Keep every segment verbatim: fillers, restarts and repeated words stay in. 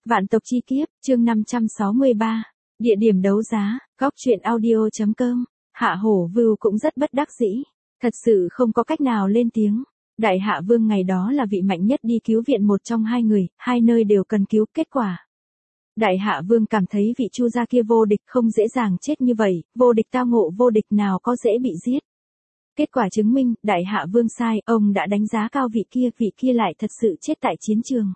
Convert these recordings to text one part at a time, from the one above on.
Vạn tộc chi kiếp, chương năm trăm sáu mươi ba. Địa điểm đấu giá, góc truyện audio chấm com. Hạ Hổ Vưu cũng rất bất đắc dĩ. Thật sự không có cách nào lên tiếng. Đại Hạ Vương ngày đó là vị mạnh nhất đi cứu viện một trong hai người, hai nơi đều cần cứu. Kết quả, Đại Hạ Vương cảm thấy vị Chu gia kia vô địch, không dễ dàng chết như vậy. Vô địch tao ngộ vô địch nào có dễ bị giết. Kết quả chứng minh, Đại Hạ Vương sai, ông đã đánh giá cao vị kia, vị kia lại thật sự chết tại chiến trường.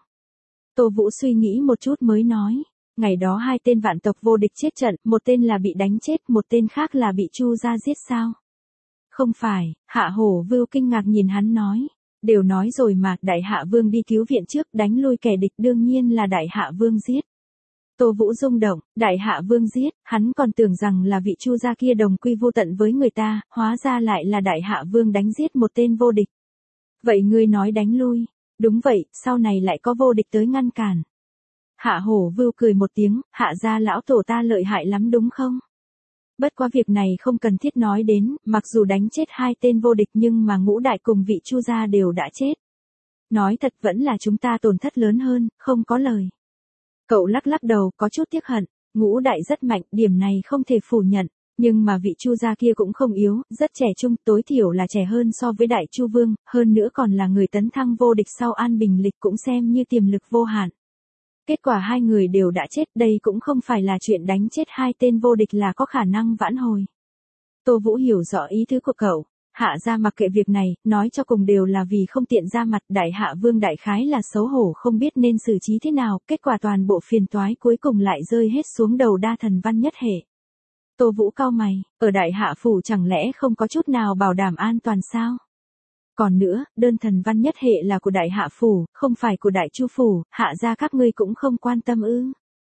Tô Vũ suy nghĩ một chút mới nói, ngày đó hai tên vạn tộc vô địch chết trận, một tên là bị đánh chết, một tên khác là bị Chu gia giết sao? Không phải. Hạ Hổ Vưu kinh ngạc nhìn hắn nói, đều nói rồi mà, Đại Hạ Vương đi cứu viện trước, đánh lui kẻ địch, đương nhiên là Đại Hạ Vương giết. Tô Vũ rung động, Đại Hạ Vương giết, hắn còn tưởng rằng là vị Chu gia kia đồng quy vô tận với người ta, hóa ra lại là Đại Hạ Vương đánh giết một tên vô địch. Vậy ngươi nói đánh lui? Đúng vậy, sau này lại có vô địch tới ngăn cản. Hạ Hổ Vưu cười một tiếng, Hạ gia lão tổ ta lợi hại lắm đúng không? Bất quá việc này không cần thiết nói đến, mặc dù đánh chết hai tên vô địch nhưng mà ngũ đại cùng vị Chu gia đều đã chết. Nói thật vẫn là chúng ta tổn thất lớn hơn, không có lời. Cậu lắc lắc đầu, có chút tiếc hận, ngũ đại rất mạnh, điểm này không thể phủ nhận. Nhưng mà vị Chu gia kia cũng không yếu, rất trẻ trung, tối thiểu là trẻ hơn so với Đại Chu Vương, hơn nữa còn là người tấn thăng vô địch sau An Bình Lịch, cũng xem như tiềm lực vô hạn. Kết quả hai người đều đã chết, đây cũng không phải là chuyện đánh chết hai tên vô địch là có khả năng vãn hồi. Tô Vũ hiểu rõ ý tứ của cậu, Hạ gia mặc kệ việc này, nói cho cùng đều là vì không tiện ra mặt. Đại Hạ Vương đại khái là xấu hổ không biết nên xử trí thế nào, kết quả toàn bộ phiền toái cuối cùng lại rơi hết xuống đầu Đa Thần Văn Nhất Hệ. Tô Vũ cau mày, ở Đại Hạ Phủ chẳng lẽ không có chút nào bảo đảm an toàn sao? Còn nữa, đơn Thần Văn Nhất Hệ là của Đại Hạ Phủ, không phải của Đại Chu Phủ, Hạ gia các ngươi cũng không quan tâm ư?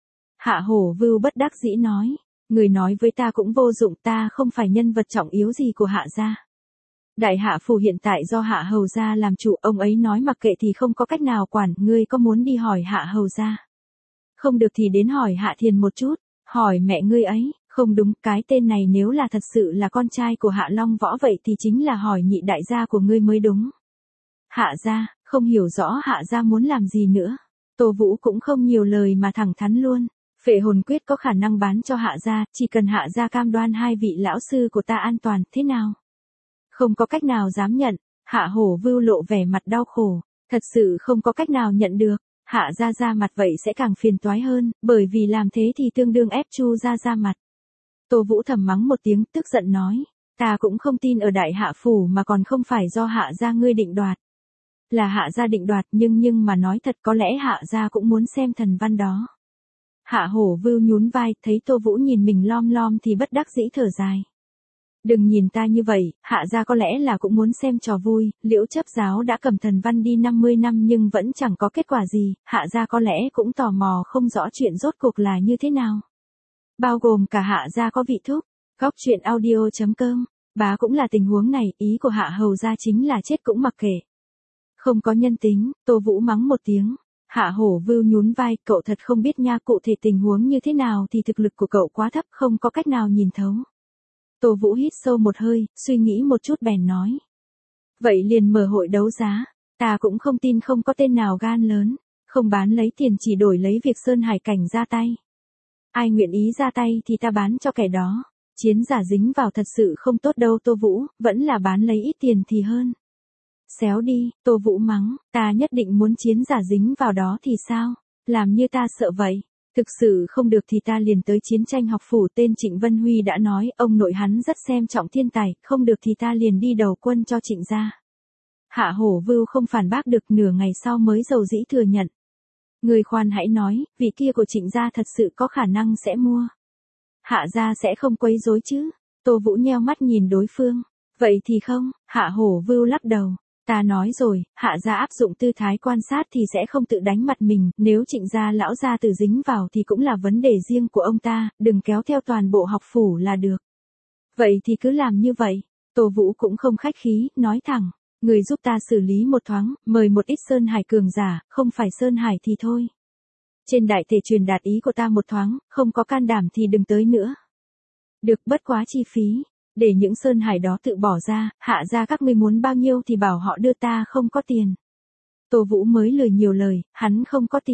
Hạ Hổ Vưu bất đắc dĩ nói, người nói với ta cũng vô dụng, ta không phải nhân vật trọng yếu gì của Hạ gia. Đại Hạ Phủ hiện tại do Hạ Hầu gia làm chủ, ông ấy nói mặc kệ thì không có cách nào quản, ngươi có muốn đi hỏi Hạ Hầu gia? Không được thì đến hỏi Hạ Thiền một chút, hỏi mẹ ngươi ấy. Không đúng, cái tên này nếu là thật sự là con trai của Hạ Long Võ vậy thì chính là hỏi nhị đại gia của ngươi mới đúng. Hạ gia, không hiểu rõ Hạ gia muốn làm gì nữa. Tô Vũ cũng không nhiều lời mà thẳng thắn luôn. Phệ hồn quyết có khả năng bán cho Hạ gia, chỉ cần Hạ gia cam đoan hai vị lão sư của ta an toàn, thế nào? Không có cách nào dám nhận. Hạ Hổ Vưu lộ vẻ mặt đau khổ, thật sự không có cách nào nhận được. Hạ gia ra mặt vậy sẽ càng phiền toái hơn, bởi vì làm thế thì tương đương ép Chu gia ra mặt. Tô Vũ thầm mắng một tiếng, tức giận nói, ta cũng không tin ở Đại Hạ Phủ mà còn không phải do Hạ gia ngươi định đoạt. Là Hạ gia định đoạt, nhưng nhưng mà nói thật có lẽ Hạ gia cũng muốn xem thần văn đó. Hạ Hổ Vưu nhún vai, thấy Tô Vũ nhìn mình lom lom thì bất đắc dĩ thở dài. Đừng nhìn ta như vậy, Hạ gia có lẽ là cũng muốn xem trò vui, Liễu chấp giáo đã cầm thần văn đi năm mươi năm nhưng vẫn chẳng có kết quả gì, Hạ gia có lẽ cũng tò mò không rõ chuyện rốt cuộc là như thế nào. Bao gồm cả Hạ gia có vị thúc, góc truyện audio chấm com, bá cũng là tình huống này, ý của Hạ Hầu gia chính là chết cũng mặc kệ. Không có nhân tính, Tô Vũ mắng một tiếng, Hạ Hổ Vưu nhún vai, cậu thật không biết nha, cụ thể tình huống như thế nào thì thực lực của cậu quá thấp, không có cách nào nhìn thấu. Tô Vũ hít sâu một hơi, suy nghĩ một chút bèn nói. Vậy liền mở hội đấu giá, ta cũng không tin không có tên nào gan lớn, không bán lấy tiền chỉ đổi lấy việc Sơn Hải Cảnh ra tay. Ai nguyện ý ra tay thì ta bán cho kẻ đó, chiến giả dính vào thật sự không tốt đâu Tô Vũ, vẫn là bán lấy ít tiền thì hơn. Xéo đi, Tô Vũ mắng, ta nhất định muốn chiến giả dính vào đó thì sao, làm như ta sợ vậy. Thực sự không được thì ta liền tới chiến tranh học phủ, tên Trịnh Vân Huy đã nói, ông nội hắn rất xem trọng thiên tài, không được thì ta liền đi đầu quân cho Trịnh gia. Hạ Hổ Vưu không phản bác được, nửa ngày sau mới dầu dĩ thừa nhận. Người khoan hãy nói, vị kia của Trịnh gia thật sự có khả năng sẽ mua. Hạ gia sẽ không quấy rối chứ? Tô Vũ nheo mắt nhìn đối phương. Vậy thì không, Hạ Hổ Vưu lắc đầu. Ta nói rồi, Hạ gia áp dụng tư thái quan sát thì sẽ không tự đánh mặt mình, nếu Trịnh gia lão gia tử dính vào thì cũng là vấn đề riêng của ông ta, đừng kéo theo toàn bộ học phủ là được. Vậy thì cứ làm như vậy. Tô Vũ cũng không khách khí, nói thẳng, người giúp ta xử lý một thoáng, mời một ít Sơn Hải cường giả, không phải Sơn Hải thì thôi. Trên đại thể truyền đạt ý của ta một thoáng, không có can đảm thì đừng tới nữa. Được, bất quá chi phí. Để những Sơn Hải đó tự bỏ ra, Hạ gia các ngươi muốn bao nhiêu thì bảo họ đưa, ta không có tiền. Tô Vũ mới lười nhiều lời, hắn không có tiền.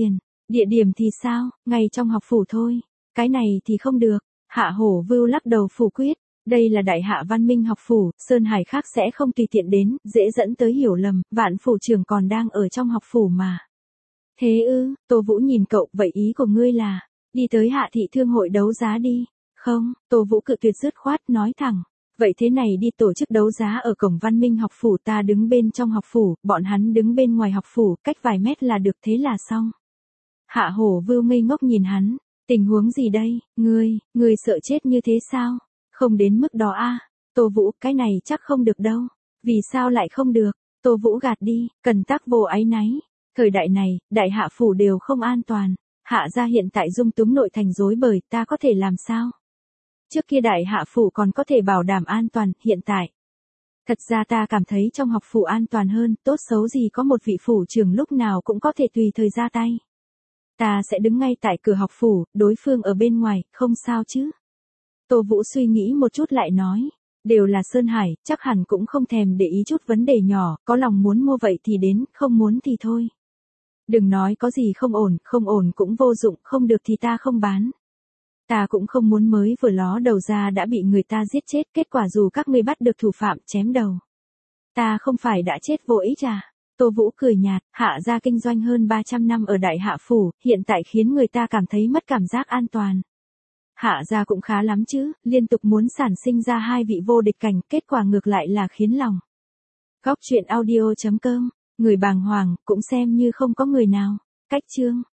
Địa điểm thì sao, ngay trong học phủ thôi. Cái này thì không được. Hạ Hổ Vưu lắc đầu phủ quyết. Đây là Đại Hạ Văn Minh học phủ, Sơn Hải khác sẽ không tùy tiện đến, dễ dẫn tới hiểu lầm, Vạn phủ trưởng còn đang ở trong học phủ mà. Thế ư, Tô Vũ nhìn cậu, vậy ý của ngươi là, đi tới Hạ thị thương hội đấu giá đi. Không, Tô Vũ cự tuyệt dứt khoát, nói thẳng. Vậy thế này đi, tổ chức đấu giá ở cổng Văn Minh học phủ, ta đứng bên trong học phủ, bọn hắn đứng bên ngoài học phủ, cách vài mét là được, thế là xong. Hạ Hổ Vưu ngây ngốc nhìn hắn, tình huống gì đây, ngươi, ngươi sợ chết như thế sao? Không đến mức đó a. Tô Vũ, cái này chắc không được đâu. Vì sao lại không được? Tô Vũ gạt đi, cần tác vô áy náy. Thời đại này, đại hạ phủ đều không an toàn. Hạ gia hiện tại dung túng nội thành rối bời, ta có thể làm sao? Trước kia đại hạ phủ còn có thể bảo đảm an toàn, hiện tại. Thật ra ta cảm thấy trong học phủ an toàn hơn, tốt xấu gì có một vị phủ trưởng lúc nào cũng có thể tùy thời ra tay. Ta sẽ đứng ngay tại cửa học phủ, đối phương ở bên ngoài, không sao chứ? Tô Vũ suy nghĩ một chút lại nói, đều là Sơn Hải, chắc hẳn cũng không thèm để ý chút vấn đề nhỏ, có lòng muốn mua vậy thì đến, không muốn thì thôi. Đừng nói có gì không ổn, không ổn cũng vô dụng, không được thì ta không bán. Ta cũng không muốn mới vừa ló đầu ra đã bị người ta giết chết, kết quả dù các ngươi bắt được thủ phạm chém đầu. Ta không phải đã chết vô ích à? Tô Vũ cười nhạt, Hạ gia kinh doanh hơn ba trăm năm ở Đại Hạ phủ, hiện tại khiến người ta cảm thấy mất cảm giác an toàn. Hạ gia cũng khá lắm chứ, liên tục muốn sản sinh ra hai vị vô địch cảnh, kết quả ngược lại là khiến lòng. Góc truyện audio chấm com, người bàng hoàng, cũng xem như không có người nào. Cách chương